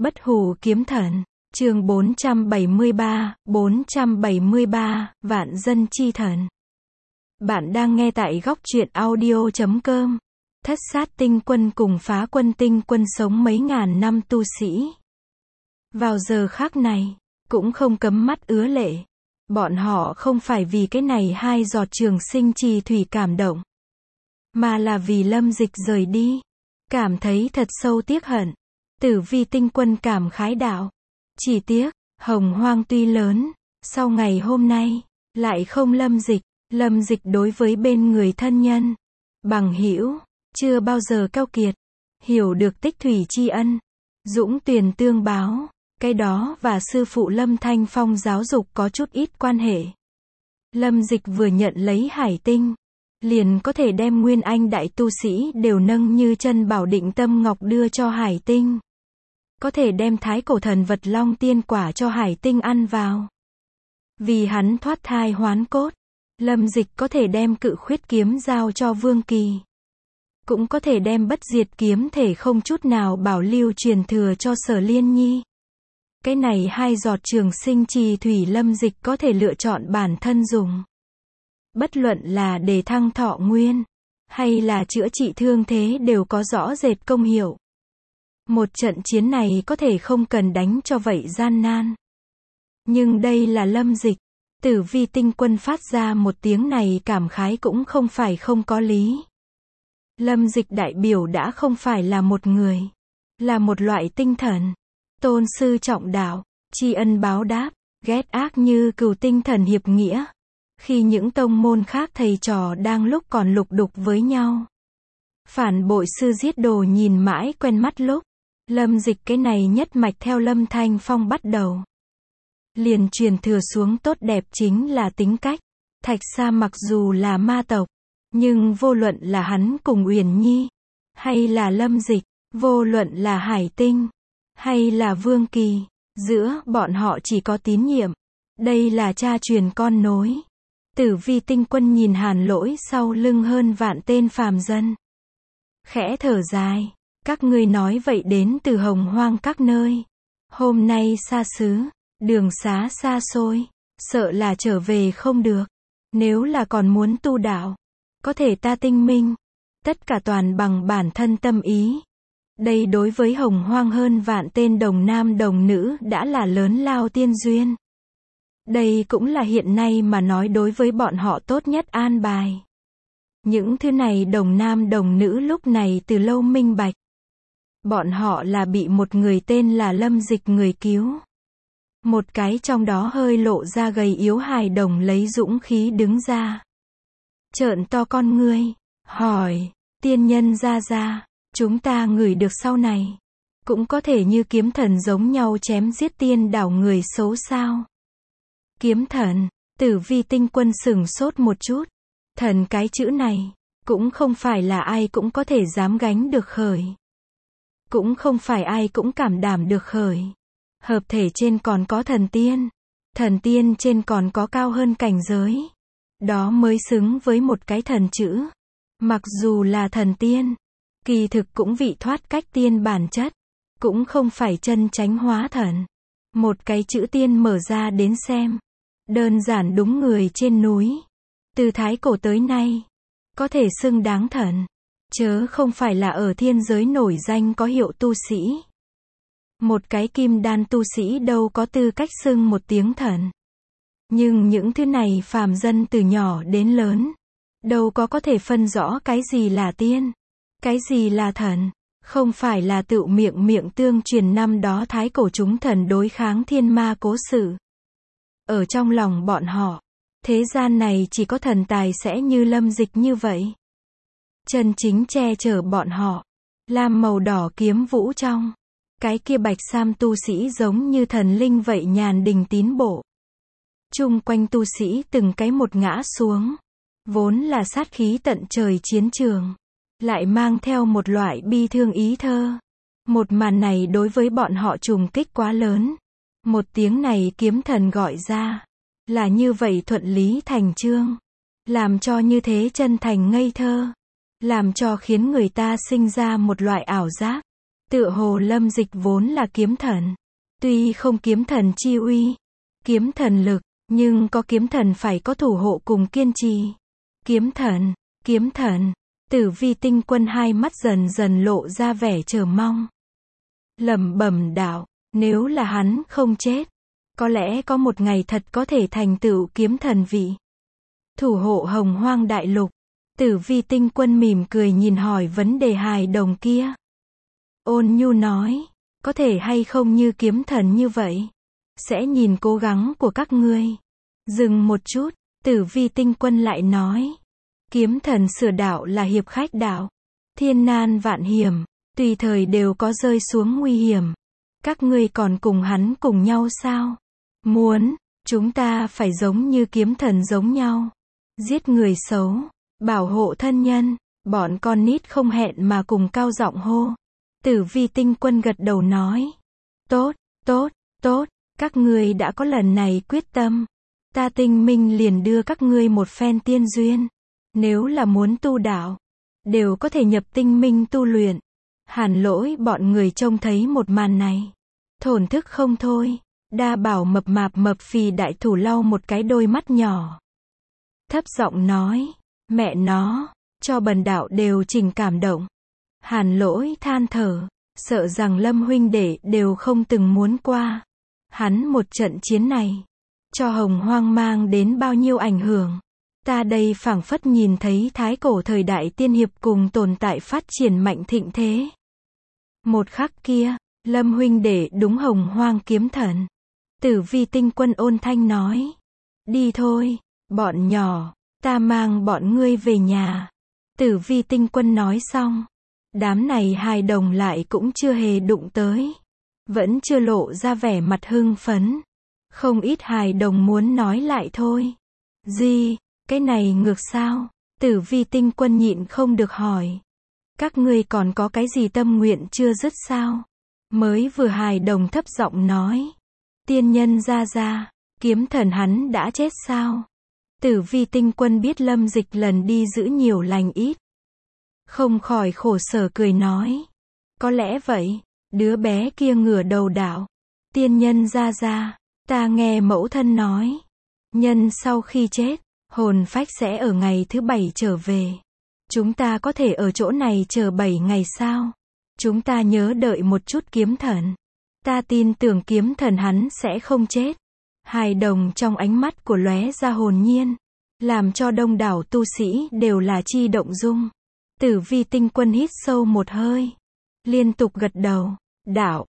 Bất hủ kiếm thần, chương 473, vạn dân chi thần. Bạn đang nghe tại góc truyện audio.com. Thất sát tinh quân cùng phá quân tinh quân sống mấy ngàn năm tu sĩ. Vào giờ khắc này, cũng không cấm mắt ứa lệ. Bọn họ không phải vì cái này hai giọt trường sinh chi thủy cảm động, mà là vì Lâm Dịch rời đi. Cảm thấy thật sâu tiếc hận. Tử Vi tinh quân cảm khái đạo. Chỉ tiếc, hồng hoang tuy lớn, sau ngày hôm nay, lại không Lâm Dịch. Lâm Dịch đối với bên người thân nhân, bằng hữu, chưa bao giờ keo kiệt. Hiểu được tích thủy tri ân, dũng tuyền tương báo, cái đó và sư phụ Lâm Thanh Phong giáo dục có chút ít quan hệ. Lâm Dịch vừa nhận lấy hải tinh, liền có thể đem nguyên anh đại tu sĩ đều nâng như chân bảo định tâm ngọc đưa cho hải tinh. Có thể đem thái cổ thần vật long tiên quả cho hải tinh ăn vào. Vì hắn thoát thai hoán cốt, Lâm Dịch có thể đem cự khuyết kiếm giao cho Vương Kỳ. Cũng có thể đem bất diệt kiếm thể không chút nào bảo lưu truyền thừa cho Sở Liên Nhi. Cái này hai giọt trường sinh trì thủy Lâm Dịch có thể lựa chọn bản thân dùng. Bất luận là để thăng thọ nguyên, hay là chữa trị thương thế đều có rõ rệt công hiệu. Một trận chiến này có thể không cần đánh cho vậy gian nan. Nhưng đây là Lâm Dịch. Tử Vi tinh quân phát ra một tiếng này cảm khái cũng không phải không có lý. Lâm Dịch đại biểu đã không phải là một người, là một loại tinh thần. Tôn sư trọng đạo, tri ân báo đáp, ghét ác như cừu, tinh thần hiệp nghĩa. Khi những tông môn khác thầy trò đang lúc còn lục đục với nhau, phản bội sư giết đồ nhìn mãi quen mắt lúc, Lâm Dịch cái này nhất mạch theo Lâm Thanh Phong bắt đầu, liền truyền thừa xuống tốt đẹp chính là tính cách. Thạch Sa mặc dù là ma tộc, nhưng vô luận là hắn cùng Uyển Nhi, hay là Lâm Dịch, vô luận là Hải Tinh, hay là Vương Kỳ, giữa bọn họ chỉ có tín nhiệm. Đây là cha truyền con nối. Tử Vi tinh quân nhìn Hàn Lỗi sau lưng hơn vạn tên phàm dân, khẽ thở dài. Các ngươi nói vậy đến từ hồng hoang các nơi. Hôm nay xa xứ, đường xá xa xôi, sợ là trở về không được. Nếu là còn muốn tu đạo, có thể ta tinh minh. Tất cả toàn bằng bản thân tâm ý. Đây đối với hồng hoang hơn vạn tên đồng nam đồng nữ đã là lớn lao tiên duyên. Đây cũng là hiện nay mà nói đối với bọn họ tốt nhất an bài. Những thứ này đồng nam đồng nữ lúc này từ lâu minh bạch. Bọn họ là bị một người tên là Lâm Dịch người cứu. Một cái trong đó hơi lộ ra gầy yếu hài đồng lấy dũng khí đứng ra, trợn to con ngươi, hỏi, tiên nhân ra, chúng ta ngửi được sau này, cũng có thể như kiếm thần giống nhau chém giết tiên đảo người xấu sao? Kiếm thần, Tử Vi tinh quân sửng sốt một chút. Thần cái chữ này, cũng không phải là ai cũng có thể dám gánh được khởi. Cũng không phải ai cũng cảm đảm được khởi. Hợp thể trên còn có thần tiên trên còn có cao hơn cảnh giới. Đó mới xứng với một cái thần chữ. Mặc dù là thần tiên, kỳ thực cũng vị thoát cách tiên bản chất, cũng không phải chân chánh hóa thần. Một cái chữ tiên mở ra đến xem, đơn giản đúng người trên núi, từ thái cổ tới nay, có thể xưng đáng thần, chớ không phải là ở thiên giới nổi danh có hiệu tu sĩ. Một cái kim đan tu sĩ đâu có tư cách xưng một tiếng thần. Nhưng những thứ này phàm dân từ nhỏ đến lớn, đâu có thể phân rõ cái gì là tiên, cái gì là thần. Không phải là tự miệng tương truyền năm đó thái cổ chúng thần đối kháng thiên ma cố sự. Ở trong lòng bọn họ, thế gian này chỉ có thần tài sẽ như Lâm Dịch như vậy. Chân chính che chở bọn họ, lam màu đỏ kiếm vũ trong. Cái kia bạch sam tu sĩ giống như thần linh vậy nhàn đình tín bộ. Chung quanh tu sĩ từng cái một ngã xuống. Vốn là sát khí tận trời chiến trường, lại mang theo một loại bi thương ý thơ. Một màn này đối với bọn họ trùng kích quá lớn. Một tiếng này kiếm thần gọi ra, là như vậy thuận lý thành chương. Làm cho như thế chân thành ngây thơ. Làm cho khiến người ta sinh ra một loại ảo giác. Tựa hồ Lâm Dịch vốn là kiếm thần. Tuy không kiếm thần chi uy, kiếm thần lực, nhưng có kiếm thần phải có thủ hộ cùng kiên trì. Kiếm thần, Tử Vi Tinh Quân hai mắt dần dần lộ ra vẻ chờ mong. Lẩm bẩm đạo, nếu là hắn không chết, có lẽ có một ngày thật có thể thành tựu kiếm thần vị. Thủ hộ Hồng Hoang đại lục. Tử Vi Tinh Quân mỉm cười nhìn hỏi vấn đề hài đồng kia. Ôn nhu nói, có thể hay không như kiếm thần như vậy? Sẽ nhìn cố gắng của các ngươi. Dừng một chút, Tử Vi Tinh Quân lại nói. Kiếm thần sửa đạo là hiệp khách đạo. Thiên nan vạn hiểm, tùy thời đều có rơi xuống nguy hiểm. Các ngươi còn cùng hắn cùng nhau sao? Muốn, chúng ta phải giống như kiếm thần giống nhau. Giết người xấu, bảo hộ thân nhân. Bọn con nít không hẹn mà cùng cao giọng hô. Tử Vi Tinh Quân gật đầu nói. Tốt, các ngươi đã có lần này quyết tâm. Ta Tinh Minh liền đưa các ngươi một phen tiên duyên. Nếu là muốn tu đạo, đều có thể nhập Tinh Minh tu luyện. Hàn Lỗi bọn người trông thấy một màn này, thổn thức không thôi. Đa Bảo mập mạp mập phì đại thủ lau một cái đôi mắt nhỏ, thấp giọng nói, mẹ nó, cho bần đạo đều trình cảm động. Hàn Lỗi than thở, sợ rằng Lâm huynh đệ đều không từng muốn qua. Hắn một trận chiến này, cho Hồng Hoang mang đến bao nhiêu ảnh hưởng. Ta đây phảng phất nhìn thấy thái cổ thời đại tiên hiệp cùng tồn tại phát triển mạnh thịnh thế. Một khắc kia, Lâm huynh đệ đúng Hồng Hoang kiếm thần. Tử Vi Tinh Quân ôn thanh nói. Đi thôi, bọn nhỏ, ta mang bọn ngươi về nhà. Tử Vi Tinh Quân nói xong, đám này hài đồng lại cũng chưa hề đụng tới. Vẫn chưa lộ ra vẻ mặt hưng phấn. Không ít hài đồng muốn nói lại thôi. Gì, cái này ngược sao? Tử Vi Tinh Quân nhịn không được hỏi. Các ngươi còn có cái gì tâm nguyện chưa dứt sao? Mới vừa hài đồng thấp giọng nói. Tiên nhân ra, kiếm thần hắn đã chết sao? Tử Vi Tinh Quân biết Lâm Dịch lần đi giữ nhiều lành ít, không khỏi khổ sở cười nói. Có lẽ vậy, đứa bé kia ngửa đầu đạo. Tiên nhân ra, ta nghe mẫu thân nói. Nhân sau khi chết, hồn phách sẽ ở ngày thứ 7 trở về. Chúng ta có thể ở chỗ này chờ 7 ngày sao? Chúng ta nhớ đợi một chút kiếm thần. Ta tin tưởng kiếm thần hắn sẽ không chết. Hài đồng trong ánh mắt của lóe ra hồn nhiên, làm cho đông đảo tu sĩ đều là chi động dung. Tử Vi Tinh Quân hít sâu một hơi, liên tục gật đầu, đạo,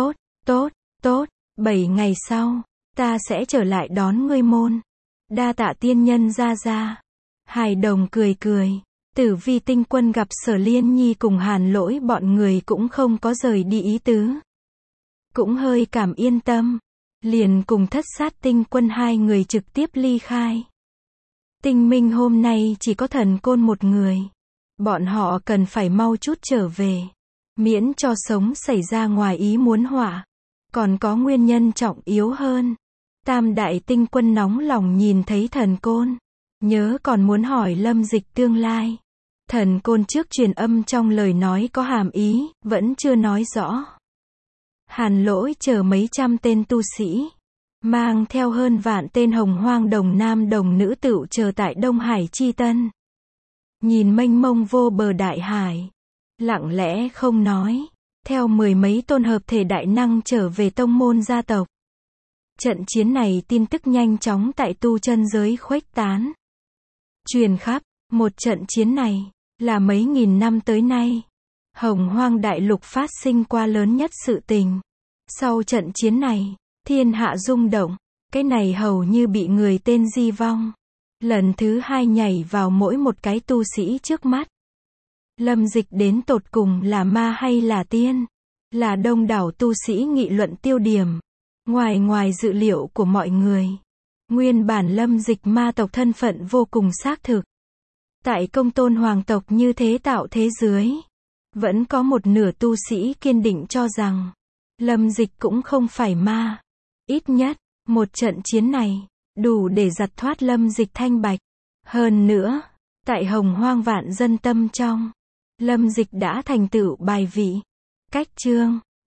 tốt, 7 ngày sau, ta sẽ trở lại đón ngươi môn. Đa tạ tiên nhân ra. Hài đồng cười. Tử Vi Tinh Quân gặp Sở Liên Nhi cùng Hàn Lỗi bọn người cũng không có rời đi ý tứ. Cũng hơi cảm yên tâm, liền cùng Thất Sát Tinh Quân hai người trực tiếp ly khai. Tinh Minh hôm nay chỉ có Thần Côn một người. Bọn họ cần phải mau chút trở về, miễn cho sống xảy ra ngoài ý muốn họa. Còn có nguyên nhân trọng yếu hơn. Tam Đại Tinh Quân nóng lòng nhìn thấy Thần Côn, nhớ còn muốn hỏi Lâm Dịch tương lai. Thần Côn trước truyền âm trong lời nói có hàm ý, vẫn chưa nói rõ. Hàn Lỗi chờ mấy trăm tên tu sĩ, mang theo hơn vạn tên Hồng Hoang đồng nam đồng nữ tựu chờ tại Đông Hải Chi Tân. Nhìn mênh mông vô bờ đại hải, lặng lẽ không nói, theo 10 mấy tôn hợp thể đại năng trở về tông môn gia tộc. Trận chiến này tin tức nhanh chóng tại tu chân giới khuếch tán, truyền khắp. Một trận chiến này là mấy nghìn năm tới nay Hồng Hoang đại lục phát sinh qua lớn nhất sự tình. Sau trận chiến này, thiên hạ rung động, cái này hầu như bị người tên di vong. Lần thứ 2 nhảy vào mỗi một cái tu sĩ trước mắt. Lâm Dịch đến tột cùng là ma hay là tiên? Là đông đảo tu sĩ nghị luận tiêu điểm. Ngoài dự liệu của mọi người, nguyên bản Lâm Dịch ma tộc thân phận vô cùng xác thực. Tại Công Tôn hoàng tộc như thế tạo thế dưới, vẫn có một nửa tu sĩ kiên định cho rằng Lâm Dịch cũng không phải ma. Ít nhất, một trận chiến này đủ để giặt thoát Lâm Dịch thanh bạch. Hơn nữa, tại Hồng Hoang vạn dân tâm trong, Lâm Dịch đã thành tựu bài vị. Cách chương